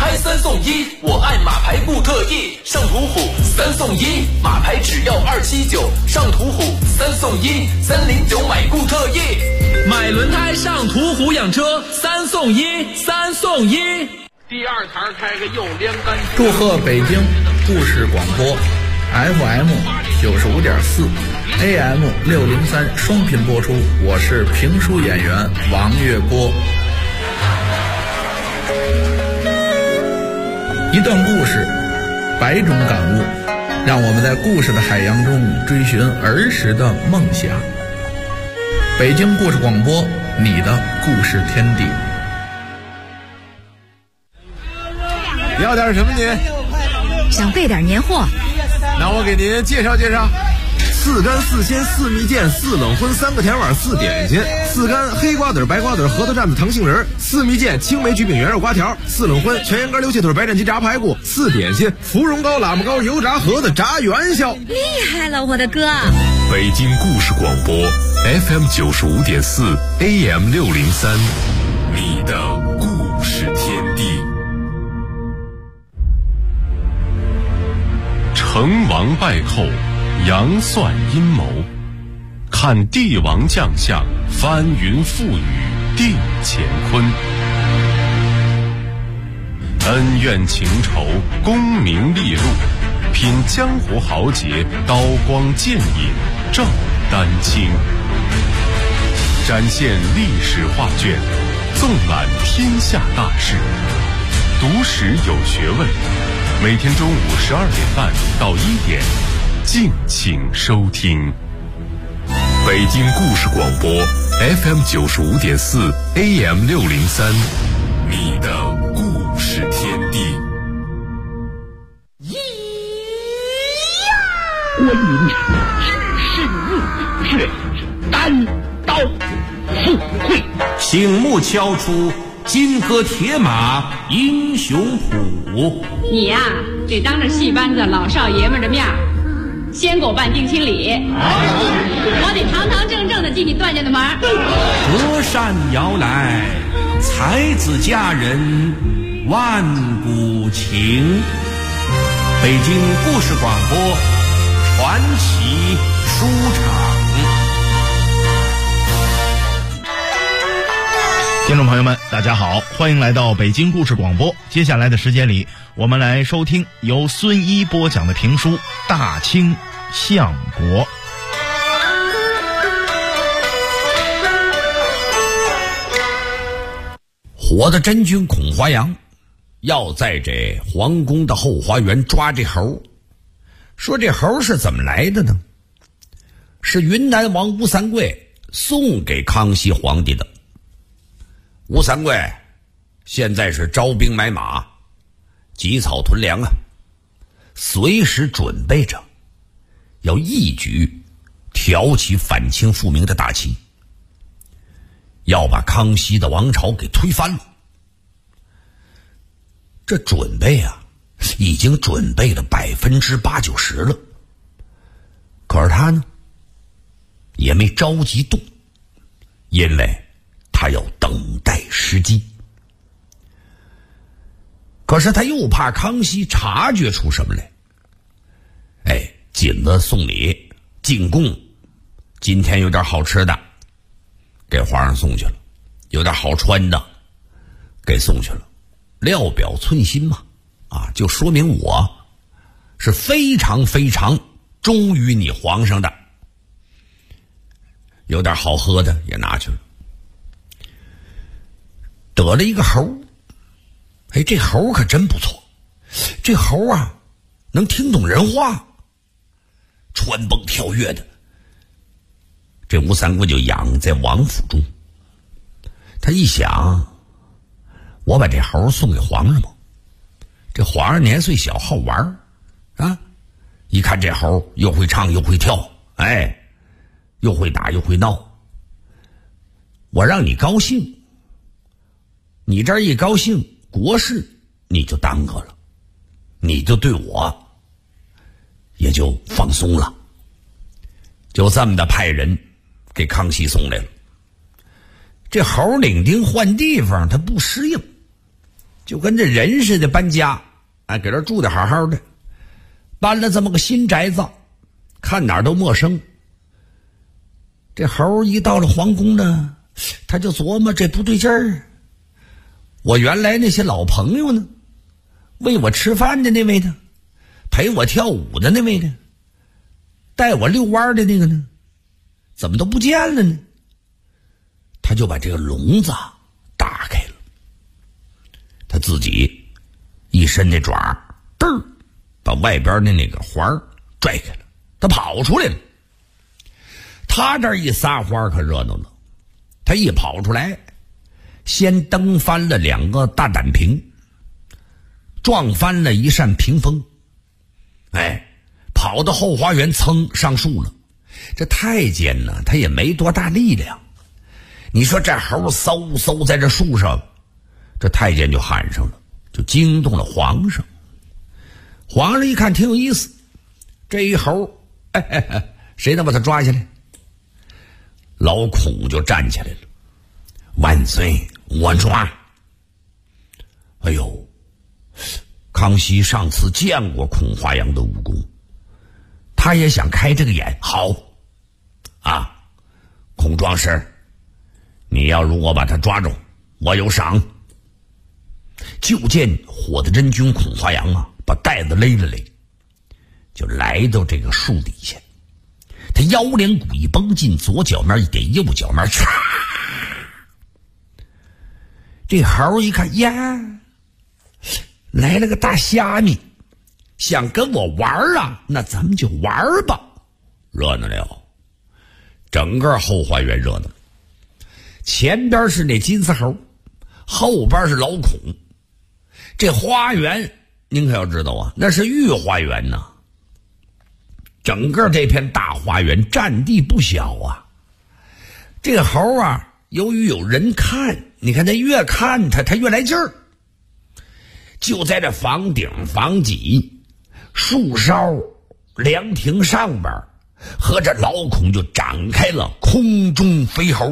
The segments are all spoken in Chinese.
牌3送1，我爱马牌固特异，上途虎3送1，马牌只要279，上途虎3送1，309买固特异，买轮胎上途虎养车3送1，3送1。 第二堂开个又连杆。 祝贺北京故事广播 FM 95.4 AM 603双频播出，我是评书演员王月波。一段故事，100种感悟，让我们在故事的海洋中追寻儿时的梦想。北京故事广播，你的故事天地。 要点什么您？ 想备点年货。 那我给您介绍介绍：4干4鲜4蜜饯4冷荤3个甜碗4点心，4干黑瓜子白瓜子核桃蘸子糖杏仁，4蜜饯青梅橘饼圆肉瓜条，4冷荤全羊肝溜切腿白斩鸡炸排骨，4点心芙蓉糕喇嘛糕油炸盒子炸元宵。 厉害了，我的哥！ 北京故事广播 FM 95.4 AM 603，你的故事天地。成王败寇，杨算阴谋，看帝王将相，翻云覆雨定乾坤。恩怨情仇，功名利禄，品江湖豪杰，刀光剑影照丹青。展现历史画卷，纵览天下大事，读史有学问。每天中午12点半到1点，敬请收听。北京故事广播 FM 95.4 AM 603，你的故事天地。 关云长只身入却单刀赴会， 醒目敲出金戈铁马英雄谱。 你呀，得当着戏班子老少爷们的面先给我办定亲礼，我得堂堂正正的进你段家的门。 隔山遥来，才子佳人万古情。北京故事广播传奇书场。 听众朋友们，大家好，欢迎来到北京故事广播。接下来的时间里，我们来收听由孙一播讲的评书《大清相国》。 活的真君孔华阳要在这皇宫的后花园抓这猴，说这猴是怎么来的呢？是云南王吴三桂送给康熙皇帝的。吴三桂现在是招兵买马，积草屯粮啊，随时准备着要一举挑起反清复明的大旗，要把康熙的王朝给推翻了。这准备啊，已经准备了80%-90%了。可是他呢，也没着急动，因为他要等待时机。可是他又怕康熙察觉出什么来，紧了送礼进贡，今天有点好吃的给皇上送去了，有点好穿的给送去了，料表寸心嘛，就说明我是非常非常忠于你皇上的。有点好喝的也拿去了，得了一个猴。这猴可真不错，这猴啊能听懂人话，穿蹦跳跃的。这吴三桂就养在王府中，他一想，我把这猴送给皇上吧，这皇上年岁小好玩啊，一看这猴又会唱又会跳，又会打又会闹，我让你高兴，你这儿一高兴，国事你就耽搁了，你就对我也就放松了。就这么的派人给康熙送来了。这猴领兵换地方他不适应， 就跟这人似的搬家，哎，给这住的好好的，搬了这么个新宅子，看哪儿都陌生。这猴一到了皇宫呢，他就琢磨这不对劲儿，我原来那些老朋友呢，喂我吃饭的那位呢，陪我跳舞的那位呢，带我遛弯的那个呢，怎么都不见了呢？他就把这个笼子打开了，他自己一伸那爪，嘚儿把外边的那个环拽开了，他跑出来了。他这一撒欢可热闹了，他一跑出来，先蹬翻了2个大胆瓶，撞翻了一扇屏风，哎，跑到后花园噌上树了。这太监呢，他也没多大力量，你说这猴嗖嗖在这树上，这太监就喊上了，就惊动了皇上。皇上一看挺有意思，这一猴，谁能把他抓下来？老孔就站起来了，万岁，我抓。哎呦，康熙上次见过孔华阳的武功，他也想开这个眼。好啊，孔壮士，你要如果把他抓住，我有赏。就见火的真君孔华阳啊，把带子勒了勒，就来到这个树底下，他腰连骨一绷进，左脚面一点，右脚面唰，这猴一看呀，来了个大虾米，想跟我玩啊，那咱们就玩吧。热闹了，整个后花园热闹，前边是那金丝猴，后边是老孔。这花园您可要知道啊，那是御花园呐。整个这片大花园占地不小啊。这个猴啊，由于有人看，你看他越看他越来劲儿。就在这房顶、房脊、树梢、凉亭上边，和这老孔就展开了空中飞猴。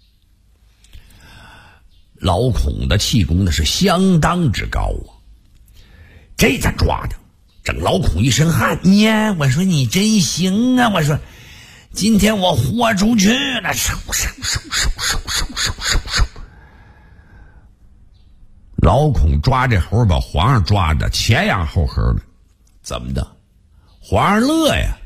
老孔的气功呢是相当之高啊，这咋抓的？整老孔一身汗呀！我说你真行啊！我说今天我豁出去了，嗖。老孔抓这猴把皇上抓的前仰后合的，怎么的？皇上乐呀！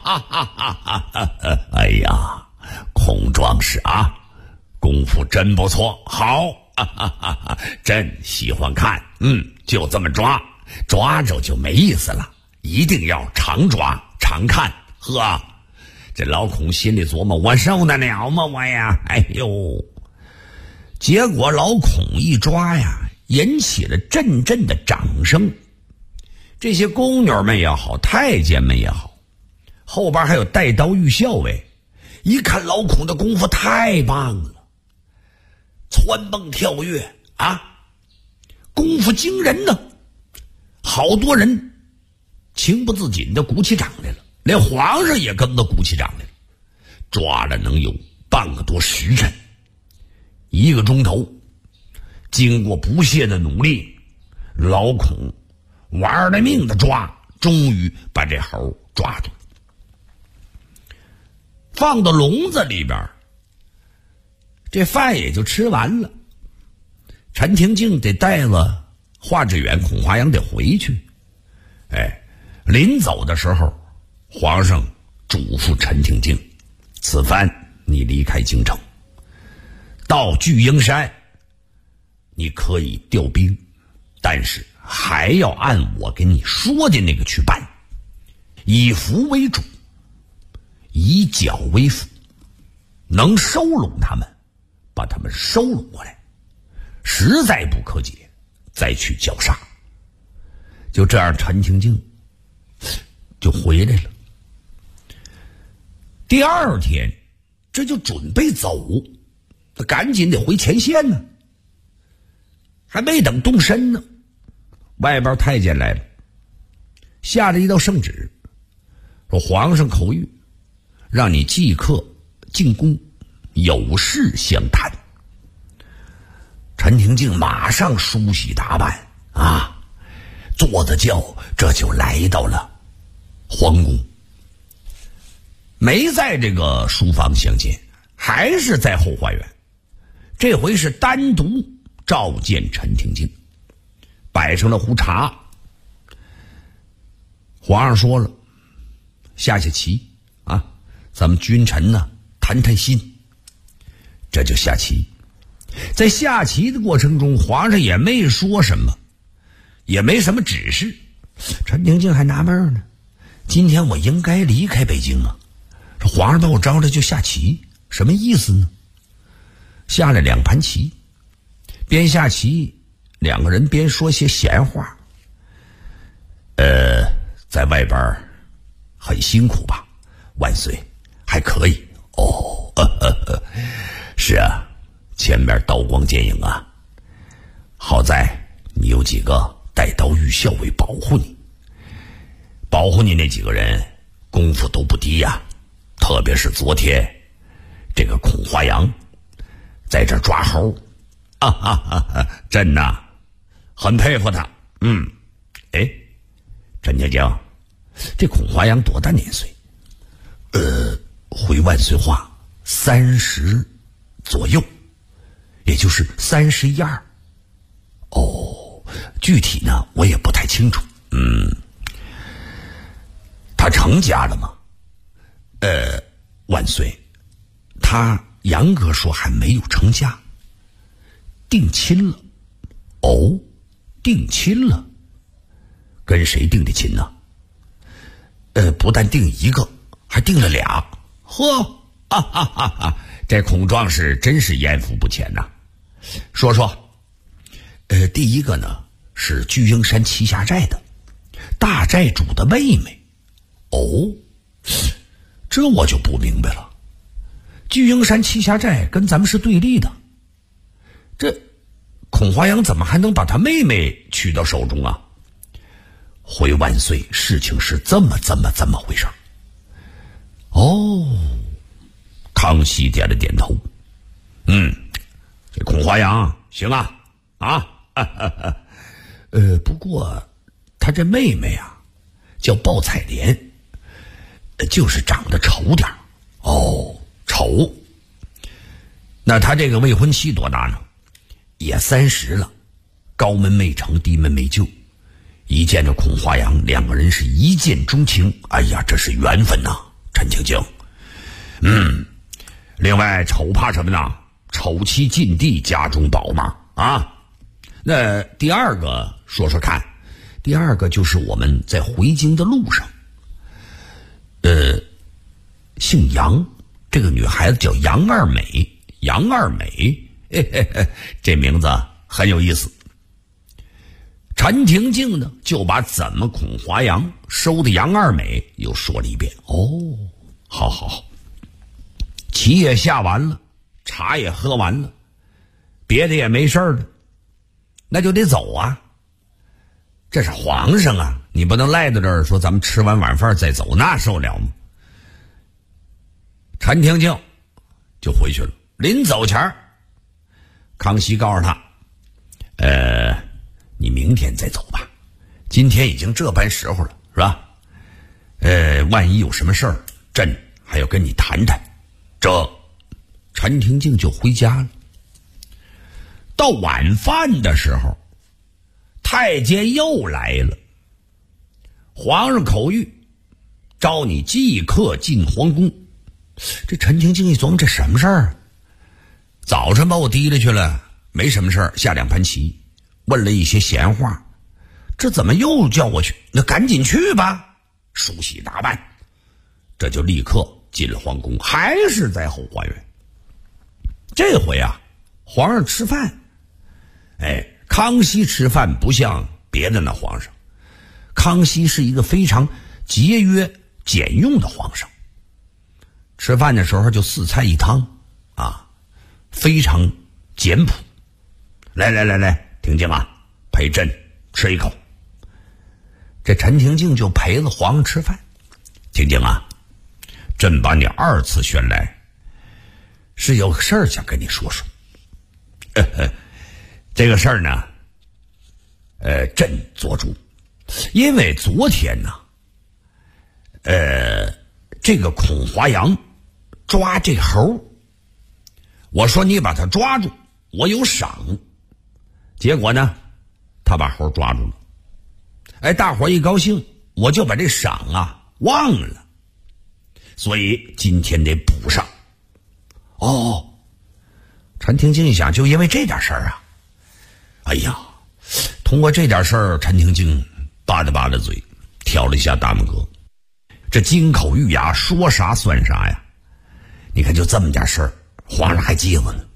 哎呀，孔壮士啊，功夫真不错，好。真喜欢看，就这么抓，抓着就没意思了，一定要常抓常看。呵，这老孔心里琢磨，我受得了吗我呀？哎呦，结果老孔一抓呀，引起了阵阵的掌声。这些宫女们也好，太监们也好，后边还有带刀御校尉，一看老孔的功夫太棒了，蹿蹦跳跃啊，功夫惊人呢。好多人情不自禁的鼓起掌来了，连皇上也跟着鼓起掌来了。抓了能有半个多时辰，1个钟头，经过不懈的努力，老孔玩了命的抓，终于把这猴抓住，放到笼子里边。这饭也就吃完了，陈廷敬得带了华志远、孔华阳得回去。临走的时候，皇上嘱咐陈廷敬，此番你离开京城，到巨鹰山，你可以调兵，但是还要按我跟你说的那个去办，以服为主，以剿为辅，能收拢他们，把他们收拢过来，实在不可解，再去绞杀。就这样，陈廷敬就回来了。第2天，这就准备走，他赶紧得回前线呢。还没等动身呢，外边太监来了，下了一道圣旨，说皇上口谕，让你即刻进宫，有事相谈。 陈廷敬马上梳洗打扮啊，坐着轿，这就来到了皇宫。没在这个书房相见，还是在后花园。这回是单独召见陈廷敬，摆上了壶茶。皇上说了，下棋啊，咱们君臣呢谈谈心。这就下棋。在下棋的过程中，皇上也没说什么，也没什么指示。陈廷敬还纳闷呢，今天我应该离开北京啊，这皇上把我招来就下棋，什么意思呢？下了2盘棋，边下棋两个人边说些闲话。在外边很辛苦吧？万岁，还可以哦。是啊，前面刀光剑影啊，好在你有几个带刀御校尉保护你，保护你那几个人功夫都不低呀，特别是昨天这个孔华阳在这抓猴，真呐，很佩服他。陈家将，这孔华阳多大年岁？回万岁话，30左右，也就是31。具体呢我也不太清楚。他成家了吗？万岁，他杨哥说还没有成家，定亲了。定亲了？跟谁定的亲呢？不但定一个，还定了俩。这孔壮士真是艳福不浅呐。说，第一个呢是巨鹰山栖霞寨的大寨主的妹妹。这我就不明白了。巨鹰山栖霞寨跟咱们是对立的，这孔华阳怎么还能把他妹妹娶到手中啊？回万岁，事情是这么回事。康熙点了点头。这孔华阳行啊。不过他这妹妹啊叫鲍彩莲，就是长得丑点。丑。那他这个未婚妻多大呢？也30了，高门没成，低门没就。一见着孔华阳，两个人是一见钟情。哎呀，这是缘分呐，陈青青。另外丑怕什么呢？丑妻近地，家中宝嘛。那第二个说说看。第二个就是我们在回京的路上，姓杨，这个女孩子叫杨二美。这名字很有意思。陈廷敬呢就把怎么孔华阳收的杨二美又说了一遍。好，棋也下完了，茶也喝完了，别的也没事了，那就得走啊。这是皇上啊，你不能赖在这儿说咱们吃完晚饭再走，那受了吗？陈廷敬就回去了。临走前康熙告诉他，你明天再走吧，今天已经这般时候了，是吧？万一有什么事儿，朕还要跟你谈谈。这陈廷敬就回家了。到晚饭的时候，太监又来了。皇上口谕，召你即刻进皇宫。这陈廷敬一琢磨，这什么事儿？早晨把我提了去了，没什么事儿，下2盘棋，问了一些闲话，这怎么又叫我去？那赶紧去吧，梳洗打扮，这就立刻进了皇宫，还是在后花园。这回啊，皇上吃饭，康熙吃饭不像别的那皇上，康熙是一个非常节约简用的皇上。吃饭的时候就4菜1汤啊，非常简朴。来，廷敬啊，陪朕吃一口。这陈廷敬就陪了皇上吃饭。廷敬啊，朕把你2次选来，是有事儿想跟你说说。 这个事儿呢，朕做主，因为昨天呢，这个孔华阳抓这猴，我说你把他抓住，我有赏。结果呢，他把猴抓住了。哎，大伙一高兴，我就把这赏啊忘了，所以今天得补上。哦，陈廷敬一想，就因为这点事儿啊，哎呀，通过这点事儿，陈廷敬吧嗒嘴，挑了一下大拇哥。这金口玉牙，说啥算啥呀？你看，就这么点事儿，皇上还记得呢。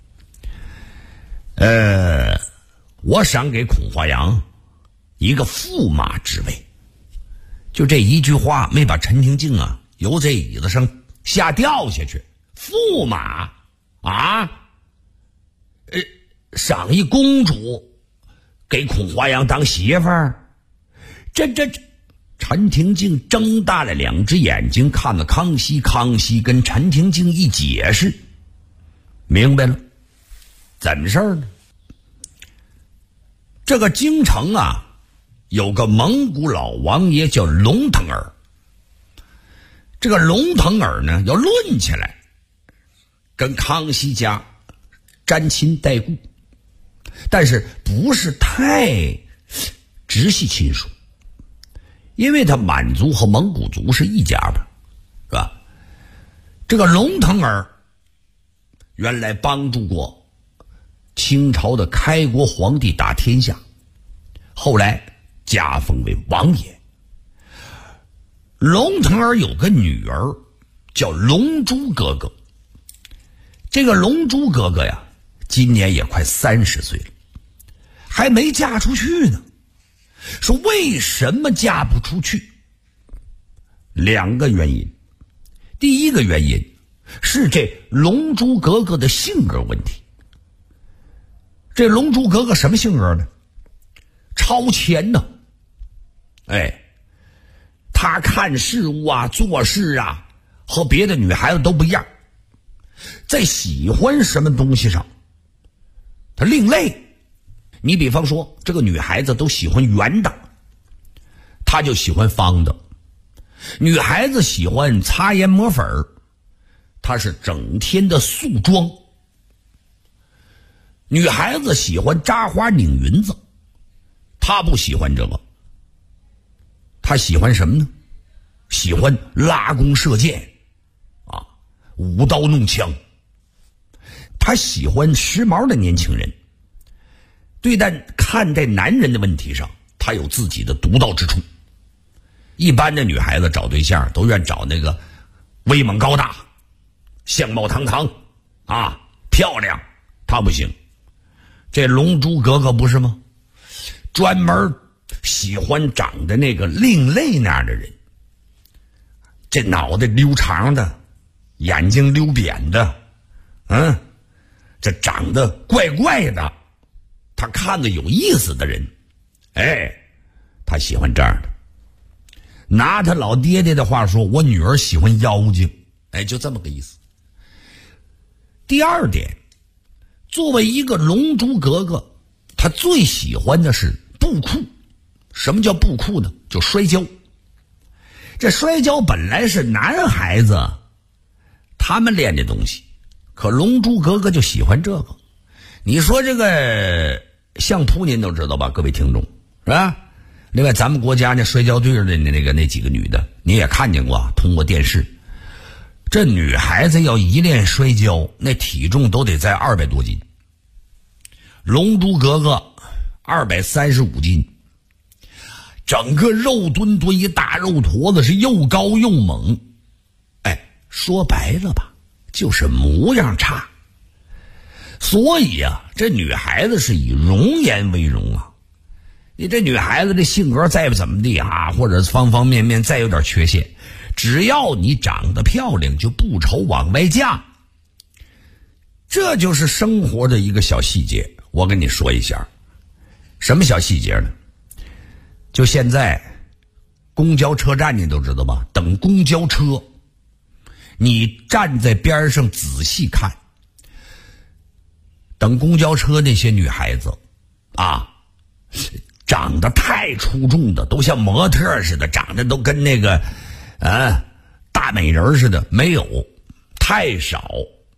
我赏给孔华阳一个驸马之位。就这一句话，没把陈廷敬啊由这椅子上吓掉下去。驸马啊，赏一公主给孔华阳当媳妇儿，这陈廷敬睁大了两只眼睛看了康熙，康熙跟陈廷敬一解释，明白了，怎么事儿呢？这个京城啊，有个蒙古老王爷叫龙腾儿。这个龙腾儿呢，要论起来，跟康熙家沾亲带故，但是不是太直系亲属，因为他满族和蒙古族是一家的，是吧？这个龙腾儿原来帮助过清朝的开国皇帝打天下，后来加封为王爷。龙腾儿有个女儿叫龙珠哥哥，这个龙珠哥哥呀，今年也快30岁了，还没嫁出去呢。说为什么嫁不出去？2个原因。第一个原因是这龙珠哥哥的性格问题。这龙珠哥哥什么性格呢？超前呢。他看事物啊，做事啊，和别的女孩子都不一样。在喜欢什么东西上，他另类。你比方说，这个女孩子都喜欢圆的，他就喜欢方的；女孩子喜欢擦颜抹粉，他是整天的素妆；女孩子喜欢扎花拧云子，他不喜欢这个。他喜欢什么呢？喜欢拉弓射箭啊，舞刀弄枪。他喜欢时髦的年轻人，看待男人的问题上，他有自己的独到之处。一般的女孩子找对象都愿找那个威猛高大、相貌堂堂啊，漂亮。他不行，这龙珠哥哥不是吗？专门喜欢长得那个另类那样的人，这脑袋溜长的，眼睛溜扁的，这长得怪怪的，他看着有意思的人，他喜欢这样的。拿他老爹爹的话说，我女儿喜欢妖精，就这么个意思。第二点，作为一个龙珠格格，他最喜欢的是布库。什么叫布库呢？就摔跤。这摔跤本来是男孩子他们练的东西，可龙珠格格就喜欢这个。你说这个相扑您都知道吧，各位听众，是吧？另外咱们国家那摔跤队的那几个女的你也看见过，通过电视。这女孩子要一练摔跤，那体重都得在200多斤。龙珠格格235斤，整个肉墩墩一大肉坨子，是又高又猛。说白了吧，就是模样差。所以啊，这女孩子是以容颜为荣啊。你这女孩子这性格再不怎么地啊，或者方方面面再有点缺陷，只要你长得漂亮，就不愁往外嫁。这就是生活的一个小细节，我跟你说一下。什么小细节呢？就现在公交车站你都知道吧，等公交车，你站在边上仔细看，等公交车那些女孩子长得太出众的，都像模特似的，长得都跟那个大美人似的，没有，太少。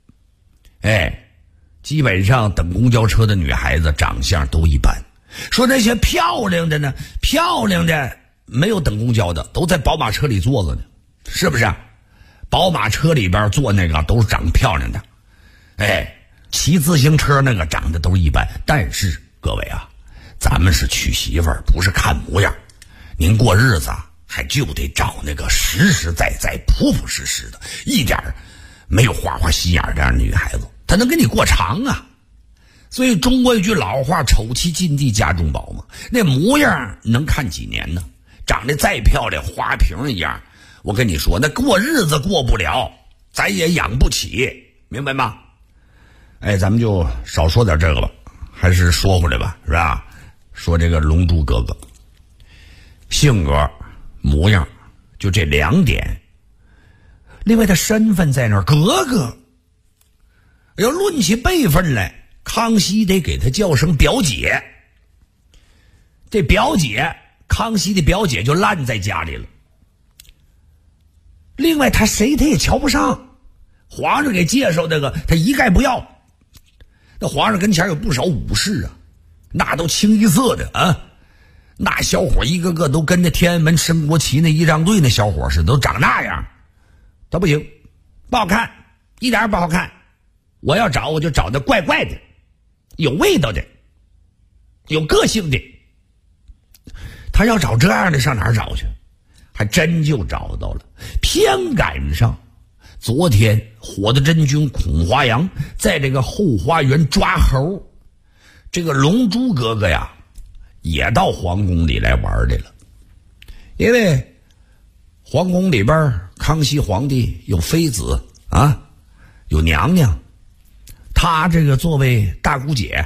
基本上等公交车的女孩子长相都一般。说那些漂亮的呢，漂亮的没有等公交的，都在宝马车里坐着呢，是不是？宝马车里边坐那个都是长得漂亮的，骑自行车那个长得都一般。但是各位啊，咱们是娶媳妇儿，不是看模样。您过日子啊，还就得找那个实实在在、朴朴实实的，一点没有花花心眼这样的女孩子，她能跟你过长啊。所以中国有句老话，丑妻近地家中宝嘛，那模样能看几年呢？长得再漂亮，花瓶一样，我跟你说，那过日子过不了，咱也养不起，明白吗？咱们就少说点这个吧，还是说回来吧，是吧？说这个龙珠哥哥，性格、模样，就这2点。另外他身份在那儿，哥哥。要论起辈分来，康熙得给他叫声表姐。这表姐，康熙的表姐就烂在家里了。另外他谁他也瞧不上，皇上给介绍那个他一概不要。那皇上跟前有不少武士啊，那都清一色的啊，那小伙一个个都跟那天安门升国旗那仪仗队那小伙似的，都长那样。他不行，不好看，一点也不好看。我要找，我就找那怪怪的，有味道的，有个性的。他要找这样的上哪儿找去？还真就找到了。偏赶上昨天火的真君孔华阳在这个后花园抓猴，这个龙珠哥哥呀也到皇宫里来玩来了。因为皇宫里边康熙皇帝有妃子啊，有娘娘，他这个作为大姑姐，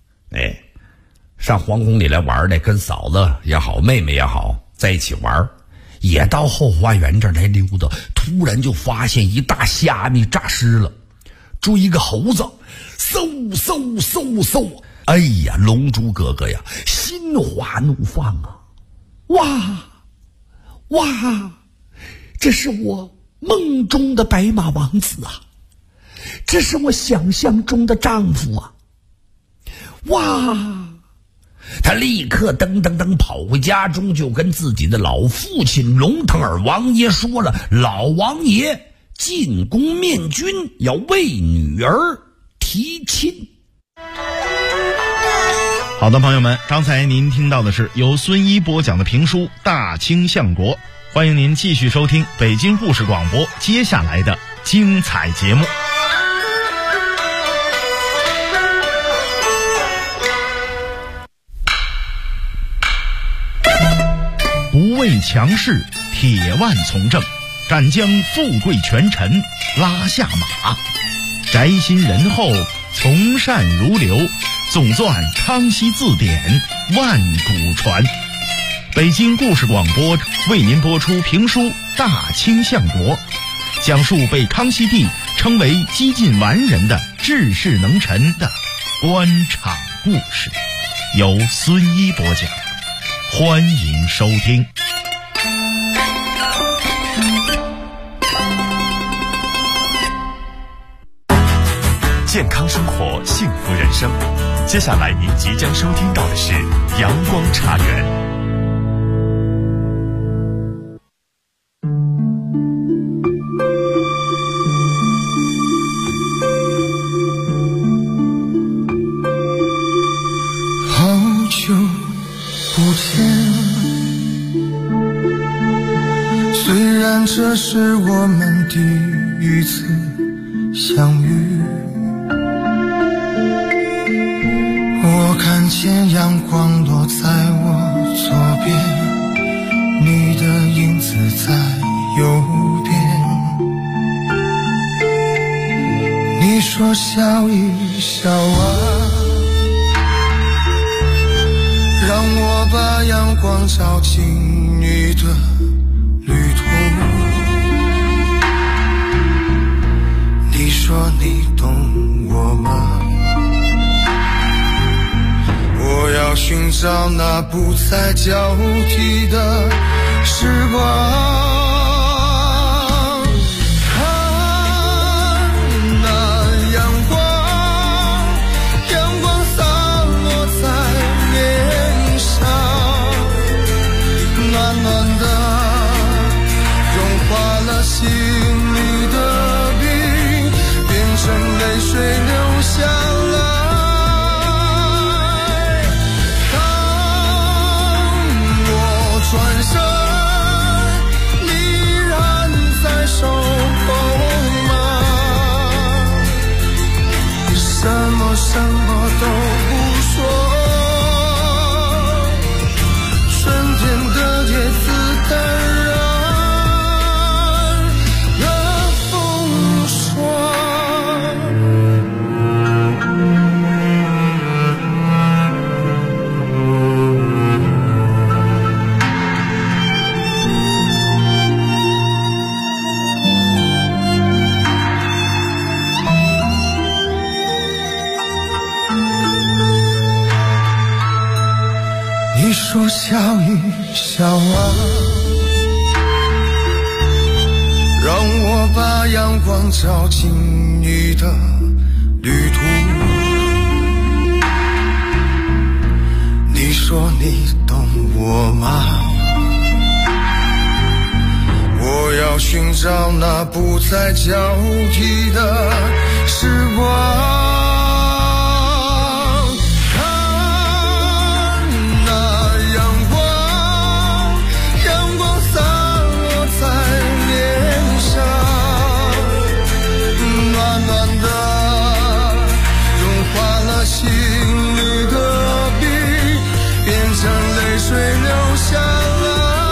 上皇宫里来玩的，跟嫂子也好，妹妹也好，在一起玩，也到后花园这儿来溜达。突然就发现一大虾米诈尸了，追一个猴子，嗖嗖嗖嗖！哎呀，龙珠哥哥呀，心花怒放啊！哇，这是我梦中的白马王子啊！这是我想象中的丈夫啊！哇！他立刻噔噔噔跑回家中，就跟自己的老父亲龙腾尔王爷说了，老王爷进宫面君，要为女儿提亲。 好的，朋友们，刚才您听到的是由孙一播讲的评书《大清相国》，欢迎您继续收听北京故事广播接下来的精彩节目。不畏强势，铁腕从政，敢将富贵权臣拉下马，宅心仁厚，从善如流，总算康熙字典万古传。北京故事广播为您播出评书《大清相国》，讲述被康熙帝称为几近完人的治世能臣的官场故事，由孙一播讲，欢迎收听。 健康生活，幸福人生。接下来您即将收听到的是阳光茶园。 好久不见，虽然这是我们第一次相遇，我看见阳光落在我左边，你的影子在右边。你说笑一笑啊，让我把阳光照进你的旅途。你说你懂我吗？我要要寻找那不再交替的时光。心里的冰变成泪水流下来，当我转身你仍在守候吗？什么都不说，春天的叶子淡然说笑一笑啊，让我把阳光照进你的旅途。你说你懂我吗？我要寻找那不再交替的时光。心里的冰变成泪水流下来，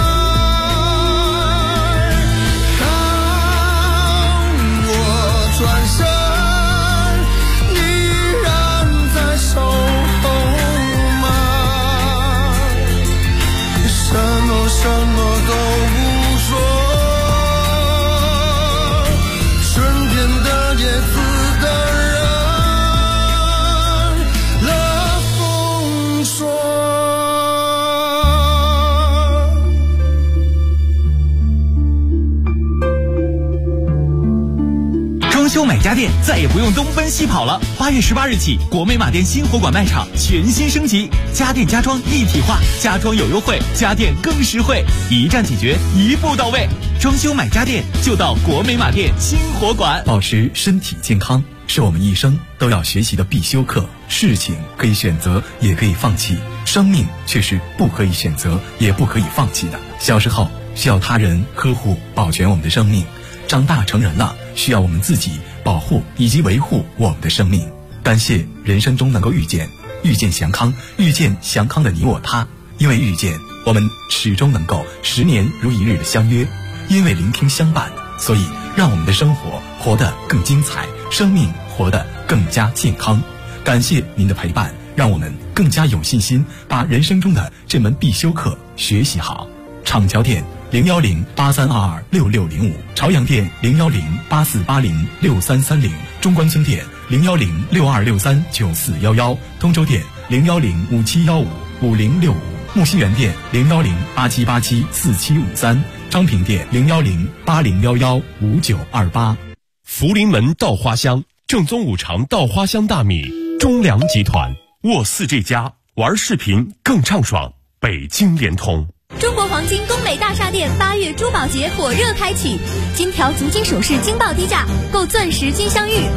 当我转身你仍在守候吗？什么都不说，春天的叶子的装修买家电再也不用东奔西跑了。8月18日起，国美马店新火馆卖场全新升级，家电家装一体化，家装有优惠，家电更实惠，一站解决，一步到位。装修买家电就到国美马店新火馆。 保持身体健康是我们一生都要学习的必修课。事情可以选择，也可以放弃，生命却是不可以选择，也不可以放弃的。小时候需要他人呵护保全我们的生命，长大成人了需要我们自己保护以及维护我们的生命。感谢人生中能够遇见祥康，遇见祥康的你我他。因为遇见，我们始终能够10年如一日的相约；因为聆听相伴，所以让我们的生活活得更精彩，生命活得更加健康。感谢您的陪伴，让我们更加有信心把人生中的这门必修课学习好。厂桥店01083226605，朝阳店01084806330，中关村店01062639411，通州店01057155065，木樨园店01087874753，昌平店01080115928。 福临门稻花香，正宗五常稻花香大米，中粮集团，沃4这家，玩视频更畅爽，北京联通。 中国黄金工美大厦店8月珠宝节火热开启，金条足金首饰惊爆低价，购钻石金镶玉